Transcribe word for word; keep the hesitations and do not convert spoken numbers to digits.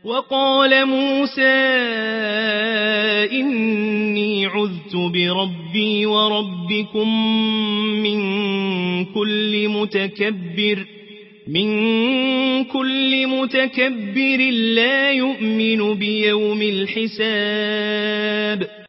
وقال موسى إني عذت بربي وربكم من كل متكبر من كل متكبر لا يؤمن بيوم الحساب